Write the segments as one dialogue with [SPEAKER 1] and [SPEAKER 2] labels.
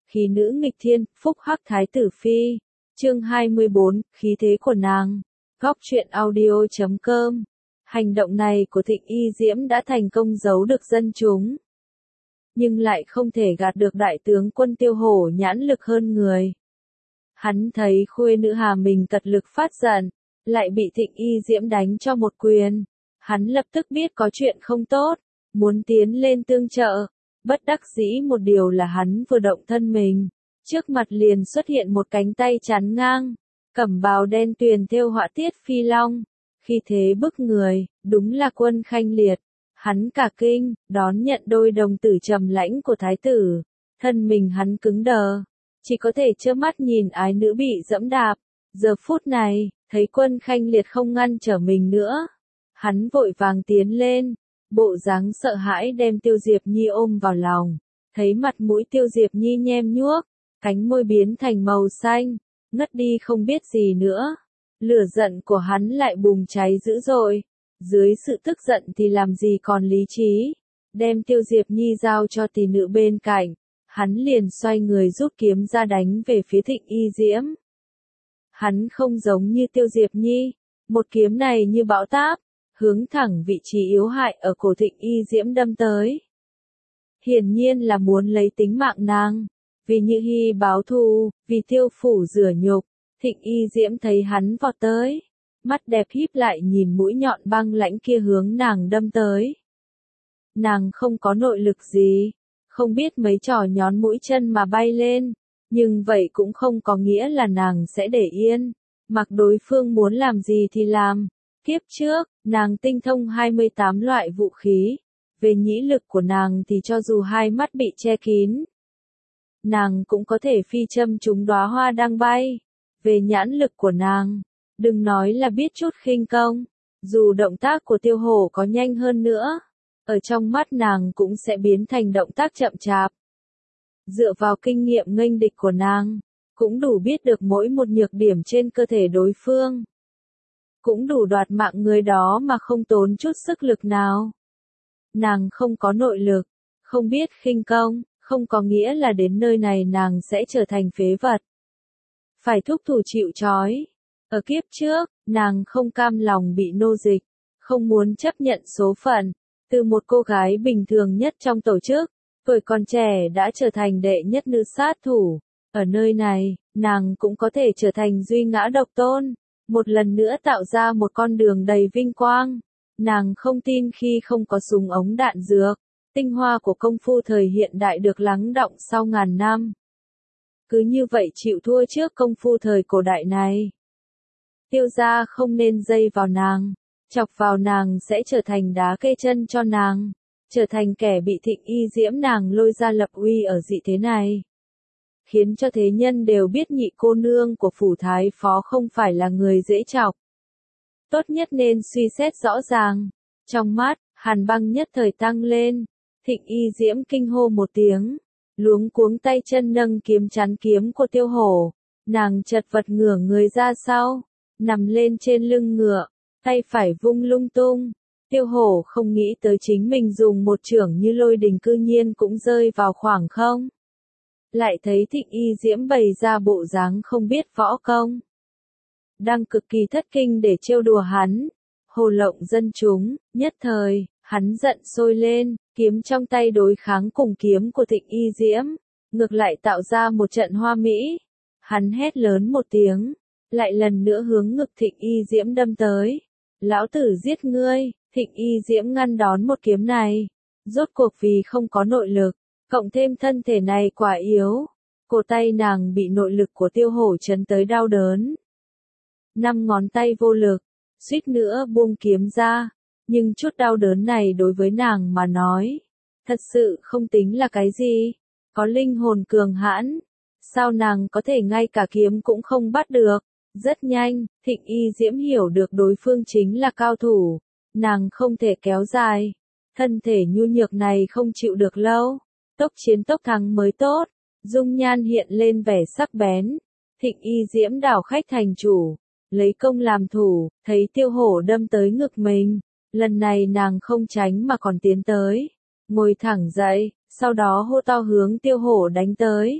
[SPEAKER 1] khí nữ nghịch thiên, phúc hắc thái tử phi. Chương 24, khí thế của nàng. Góc truyện audio.com. Hành động này của Thịnh Y Diễm đã thành công giấu được dân chúng, nhưng lại không thể gạt được đại tướng quân Tiêu Hổ nhãn lực hơn người. Hắn thấy khuê nữ Hà mình tật lực phát giận, lại bị Thịnh Y Diễm đánh cho một quyền. Hắn lập tức biết có chuyện không tốt, muốn tiến lên tương trợ. Bất đắc dĩ một điều là hắn vừa động thân mình, trước mặt liền xuất hiện một cánh tay chắn ngang, cẩm bào đen tuyền thêu họa tiết phi long, khi thế bức người, đúng là Quân Khanh Liệt. Hắn cả kinh, đón nhận đôi đồng tử trầm lãnh của thái tử, thân mình hắn cứng đờ, chỉ có thể trơ mắt nhìn ái nữ bị dẫm đạp. Giờ phút này, thấy Quân Khanh Liệt không ngăn trở mình nữa, hắn vội vàng tiến lên, bộ dáng sợ hãi đem Tiêu Diệp Nhi ôm vào lòng, thấy mặt mũi Tiêu Diệp Nhi nhem nhuốc, cánh môi biến thành màu xanh, ngất đi không biết gì nữa. Lửa giận của hắn lại bùng cháy dữ dội, dưới sự tức giận thì làm gì còn lý trí, đem Tiêu Diệp Nhi giao cho tỷ nữ bên cạnh, hắn liền xoay người rút kiếm ra đánh về phía Thịnh Y Diễm. Hắn không giống như Tiêu Diệp Nhi, một kiếm này như bão táp, hướng thẳng vị trí yếu hại ở cổ Thịnh Y Diễm đâm tới. Hiển nhiên là muốn lấy tính mạng nàng, vì Như Hi báo thù, vì Tiêu phủ rửa nhục. Thịnh Y Diễm thấy hắn vọt tới, mắt đẹp híp lại nhìn mũi nhọn băng lãnh kia hướng nàng đâm tới. Nàng không có nội lực gì, không biết mấy trò nhón mũi chân mà bay lên, nhưng vậy cũng không có nghĩa là nàng sẽ để yên, mặc đối phương muốn làm gì thì làm. Kiếp trước, nàng tinh thông 28 loại vũ khí, về nhĩ lực của nàng thì cho dù hai mắt bị che kín, nàng cũng có thể phi châm trúng đóa hoa đang bay. Về nhãn lực của nàng, đừng nói là biết chút khinh công, dù động tác của Tiêu Hổ có nhanh hơn nữa, ở trong mắt nàng cũng sẽ biến thành động tác chậm chạp. Dựa vào kinh nghiệm nghênh địch của nàng, cũng đủ biết được mỗi một nhược điểm trên cơ thể đối phương, cũng đủ đoạt mạng người đó mà không tốn chút sức lực nào. Nàng không có nội lực, không biết khinh công, không có nghĩa là đến nơi này nàng sẽ trở thành phế vật, phải thúc thủ chịu trói. Ở kiếp trước, nàng không cam lòng bị nô dịch, không muốn chấp nhận số phận, từ một cô gái bình thường nhất trong tổ chức, tuổi còn trẻ đã trở thành đệ nhất nữ sát thủ. Ở nơi này, nàng cũng có thể trở thành duy ngã độc tôn, một lần nữa tạo ra một con đường đầy vinh quang. Nàng không tin khi không có súng ống đạn dược, tinh hoa của công phu thời hiện đại được lắng đọng sau ngàn năm. Cứ như vậy chịu thua trước công phu thời cổ đại này. Tiêu gia không nên dây vào nàng, chọc vào nàng sẽ trở thành đá kê chân cho nàng, trở thành kẻ bị Thịnh Y Diễm nàng lôi ra lập uy ở dị thế này. Khiến cho thế nhân đều biết nhị cô nương của phủ thái phó không phải là người dễ chọc. Tốt nhất nên suy xét rõ ràng. Trong mắt, Hàn Băng nhất thời tăng lên, Thịnh Y Diễm kinh hô một tiếng, luống cuống tay chân nâng kiếm chắn kiếm của Tiêu Hổ, nàng chật vật ngửa người ra sau, nằm lên trên lưng ngựa, tay phải vung lung tung. Tiêu Hổ không nghĩ tới chính mình dùng một chưởng như lôi đình cư nhiên cũng rơi vào khoảng không. Lại thấy Thịnh Y Diễm bày ra bộ dáng không biết võ công, đang cực kỳ thất kinh để trêu đùa hắn, hồ lộng dân chúng. Nhất thời, hắn giận sôi lên, kiếm trong tay đối kháng cùng kiếm của Thịnh Y Diễm, ngược lại tạo ra một trận hoa mỹ. Hắn hét lớn một tiếng, lại lần nữa hướng ngực Thịnh Y Diễm đâm tới. Lão tử giết ngươi. Thịnh Y Diễm ngăn đón một kiếm này, rốt cuộc vì không có nội lực, cộng thêm thân thể này quá yếu, cổ tay nàng bị nội lực của Tiêu Hổ chấn tới đau đớn. 5 ngón tay vô lực, suýt nữa buông kiếm ra, nhưng chút đau đớn này đối với nàng mà nói, thật sự không tính là cái gì. Có linh hồn cường hãn, sao nàng có thể ngay cả kiếm cũng không bắt được. Rất nhanh, Thịnh Y Diễm hiểu được đối phương chính là cao thủ, nàng không thể kéo dài, thân thể nhu nhược này không chịu được lâu, tốc chiến tốc thắng mới tốt. Dung nhan hiện lên vẻ sắc bén, Thịnh Y Diễm đảo khách thành chủ, lấy công làm thủ, thấy Tiêu Hổ đâm tới ngực mình, lần này nàng không tránh mà còn tiến tới, ngồi thẳng dậy, sau đó hô to hướng Tiêu Hổ đánh tới.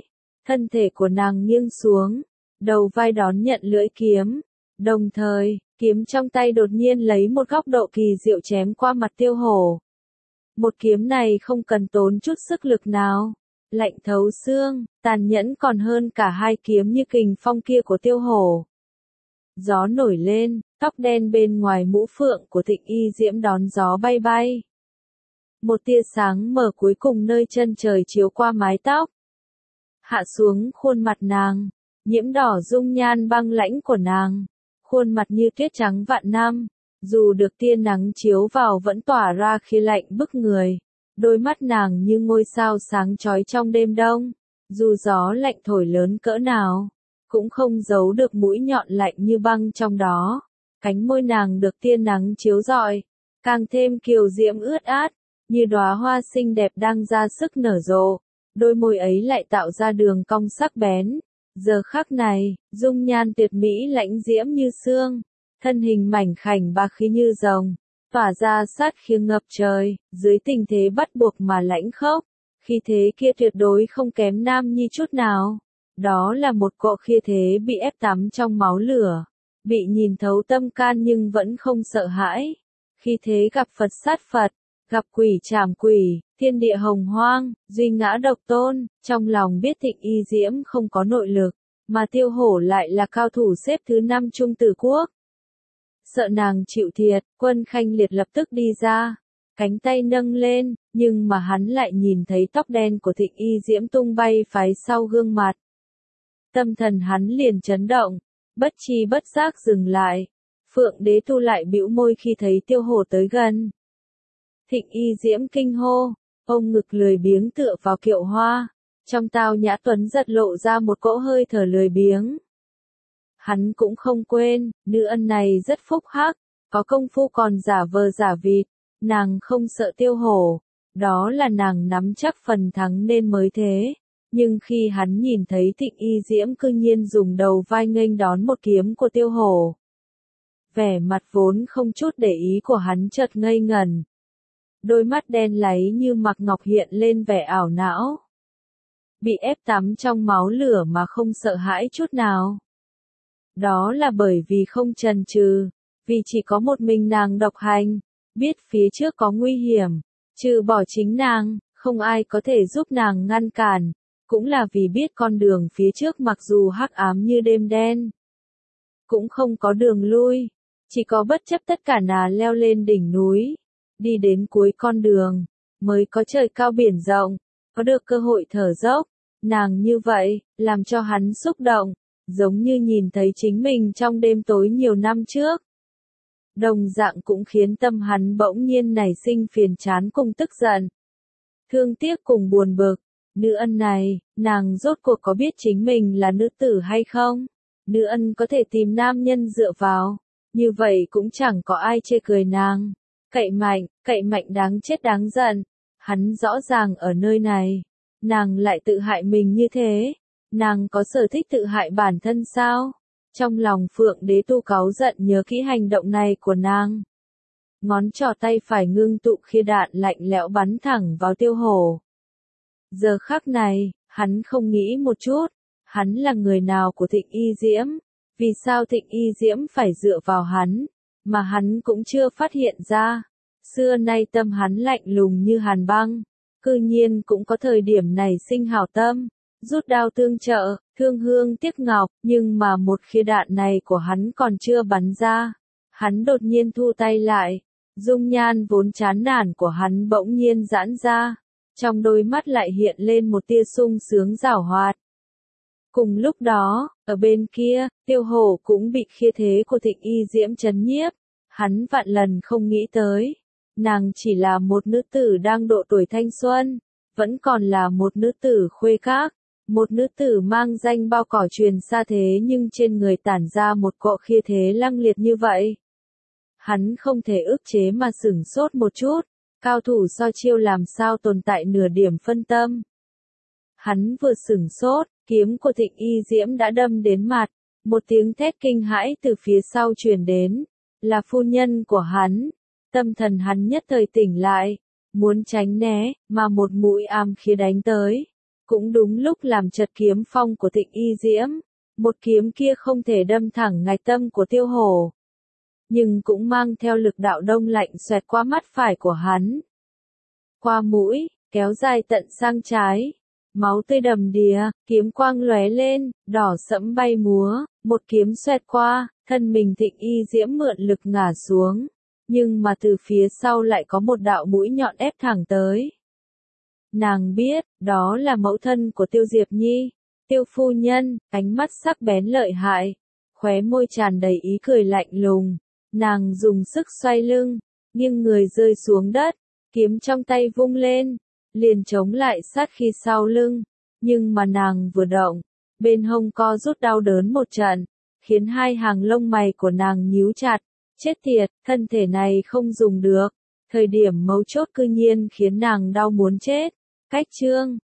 [SPEAKER 1] Thân thể của nàng nghiêng xuống, đầu vai đón nhận lưỡi kiếm. Đồng thời, kiếm trong tay đột nhiên lấy một góc độ kỳ diệu chém qua mặt Tiêu Hổ. Một kiếm này không cần tốn chút sức lực nào, lạnh thấu xương, tàn nhẫn còn hơn cả hai kiếm như kình phong kia của Tiêu Hổ. Gió nổi lên, tóc đen bên ngoài mũ phượng của Thịnh Y Diễm đón gió bay bay. Một tia sáng mở cuối cùng nơi chân trời chiếu qua mái tóc, hạ xuống khuôn mặt nàng, nhiễm đỏ dung nhan băng lãnh của nàng, khuôn mặt như tuyết trắng vạn năm, dù được tia nắng chiếu vào vẫn tỏa ra khí lạnh bức người. Đôi mắt nàng như ngôi sao sáng chói trong đêm đông, dù gió lạnh thổi lớn cỡ nào, cũng không giấu được mũi nhọn lạnh như băng trong đó. Cánh môi nàng được tia nắng chiếu rọi, càng thêm kiều diễm ướt át, như đóa hoa xinh đẹp đang ra sức nở rộ. Đôi môi ấy lại tạo ra đường cong sắc bén. Giờ khắc này, dung nhan tuyệt mỹ lãnh diễm như sương, thân hình mảnh khảnh bá khí như rồng, tỏa ra sát khí ngập trời, dưới tình thế bắt buộc mà lãnh khốc. Khí thế kia tuyệt đối không kém Nam Nhi chút nào. Đó là một cỗ khí thế bị ép tắm trong máu lửa, bị nhìn thấu tâm can nhưng vẫn không sợ hãi. Khí thế gặp Phật sát Phật, gặp quỷ trảm quỷ, thiên địa hồng hoang, duy ngã độc tôn. Trong lòng biết Thịnh Y Diễm không có nội lực, mà Tiêu Hổ lại là cao thủ xếp thứ 5 Trung Tử Quốc. Sợ nàng chịu thiệt, Quân Khanh Liệt lập tức đi ra, cánh tay nâng lên, nhưng mà hắn lại nhìn thấy tóc đen của Thịnh Y Diễm tung bay phái sau gương mặt. Tâm thần hắn liền chấn động, bất chi bất giác dừng lại. Phượng Đế thu lại bĩu môi khi thấy Tiêu Hổ tới gần. Thịnh Y Diễm kinh hô, ông ngực lười biếng tựa vào kiệu hoa, trong Tao Nhã Tuấn giật lộ ra một cỗ hơi thở lười biếng. Hắn cũng không quên, nữ ân này rất phúc hắc, có công phu còn giả vờ giả vịt, nàng không sợ Tiêu Hổ, đó là nàng nắm chắc phần thắng nên mới thế. Nhưng khi hắn nhìn thấy Thịnh Y Diễm cư nhiên dùng đầu vai nghênh đón một kiếm của Tiêu Hổ, vẻ mặt vốn không chút để ý của hắn chợt ngây ngẩn. Đôi mắt đen láy như mặc ngọc hiện lên vẻ ảo não. Bị ép tắm trong máu lửa mà không sợ hãi chút nào. Đó là bởi vì không chần chừ, vì chỉ có một mình nàng độc hành, biết phía trước có nguy hiểm, trừ bỏ chính nàng, không ai có thể giúp nàng ngăn cản, cũng là vì biết con đường phía trước mặc dù hắc ám như đêm đen, cũng không có đường lui, chỉ có bất chấp tất cả nà leo lên đỉnh núi, đi đến cuối con đường, mới có trời cao biển rộng, có được cơ hội thở dốc. Nàng như vậy, làm cho hắn xúc động, giống như nhìn thấy chính mình trong đêm tối nhiều năm trước. Đồng dạng cũng khiến tâm hắn bỗng nhiên nảy sinh phiền chán cùng tức giận. Thương tiếc cùng buồn bực, nữ ân này, nàng rốt cuộc có biết chính mình là nữ tử hay không? Nữ ân có thể tìm nam nhân dựa vào, như vậy cũng chẳng có ai chê cười nàng. Cậy mạnh đáng chết đáng giận, hắn rõ ràng ở nơi này, nàng lại tự hại mình như thế, nàng có sở thích tự hại bản thân sao? Trong lòng Phượng Đế tu cáu giận nhớ kỹ hành động này của nàng. Ngón trỏ tay phải ngưng tụ khi đạn lạnh lẽo bắn thẳng vào Tiêu Hổ. Giờ khắc này, hắn không nghĩ một chút, hắn là người nào của Thịnh Y Diễm, vì sao Thịnh Y Diễm phải dựa vào hắn, mà hắn cũng chưa phát hiện ra. Xưa nay tâm hắn lạnh lùng như hàn băng, cư nhiên cũng có thời điểm này sinh hảo tâm, rút đao tương trợ, thương hương tiếc ngọc, nhưng mà một khi đạn này của hắn còn chưa bắn ra, hắn đột nhiên thu tay lại, dung nhan vốn chán nản của hắn bỗng nhiên giãn ra, trong đôi mắt lại hiện lên một tia sung sướng giảo hoạt. Cùng lúc đó, ở bên kia, Tiêu Hổ cũng bị khí thế của Thịnh Y Diễm chấn nhiếp, hắn vạn lần không nghĩ tới. Nàng chỉ là một nữ tử đang độ tuổi thanh xuân, vẫn còn là một nữ tử khuê các, một nữ tử mang danh bao cỏ truyền xa thế nhưng trên người tản ra một cỗ khí thế lăng liệt như vậy. Hắn không thể ức chế mà sửng sốt một chút, cao thủ so chiêu làm sao tồn tại nửa điểm phân tâm. Hắn vừa sửng sốt, kiếm của Thịnh Y Diễm đã đâm đến mặt, một tiếng thét kinh hãi từ phía sau truyền đến, là phu nhân của hắn. Tâm thần hắn nhất thời tỉnh lại, muốn tránh né, mà một mũi ám khí đánh tới. cũng đúng lúc làm chật kiếm phong của Thịnh Y Diễm. Một kiếm kia không thể đâm thẳng ngạch tâm của Tiêu Hổ, nhưng cũng mang theo lực đạo đông lạnh xoẹt qua mắt phải của hắn, qua mũi, kéo dài tận sang trái. Máu tươi đầm đìa, kiếm quang lóe lên, đỏ sẫm bay múa, một kiếm xoẹt qua, thân mình Thịnh Y Diễm mượn lực ngả xuống, nhưng mà từ phía sau lại có một đạo mũi nhọn ép thẳng tới. Nàng biết, đó là mẫu thân của Tiêu Diệp Nhi, Tiêu phu nhân, ánh mắt sắc bén lợi hại, khóe môi tràn đầy ý cười lạnh lùng. Nàng dùng sức xoay lưng, nghiêng người rơi xuống đất, kiếm trong tay vung lên, liền chống lại sát khí sau lưng, nhưng mà nàng vừa động, bên hông co rút đau đớn một trận, khiến hai hàng lông mày của nàng nhíu chặt, chết tiệt, thân thể này không dùng được, thời điểm mấu chốt cư nhiên khiến nàng đau muốn chết. Cách chương